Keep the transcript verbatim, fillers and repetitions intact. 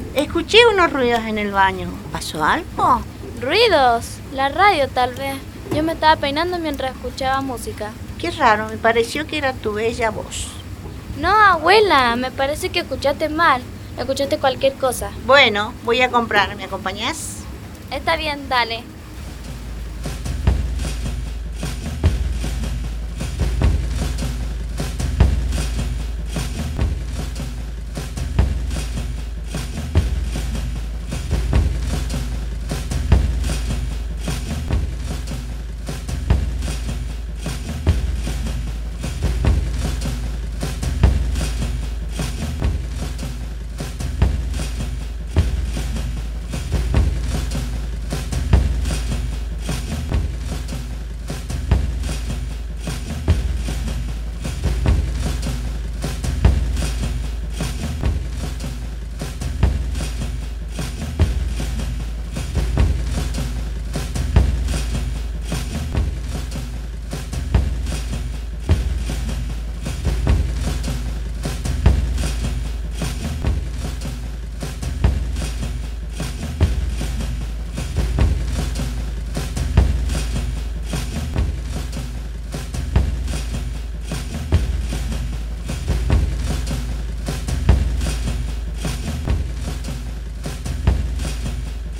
Escuché unos ruidos en el baño. ¿Pasó algo? ¿Ruidos? La radio tal vez. Yo me estaba peinando mientras escuchaba música. Qué raro, me pareció que era tu bella voz. No, abuela, me parece que escuchaste mal. Escuchaste cualquier cosa. Bueno, voy a comprar. ¿Me acompañás? Está bien, dale.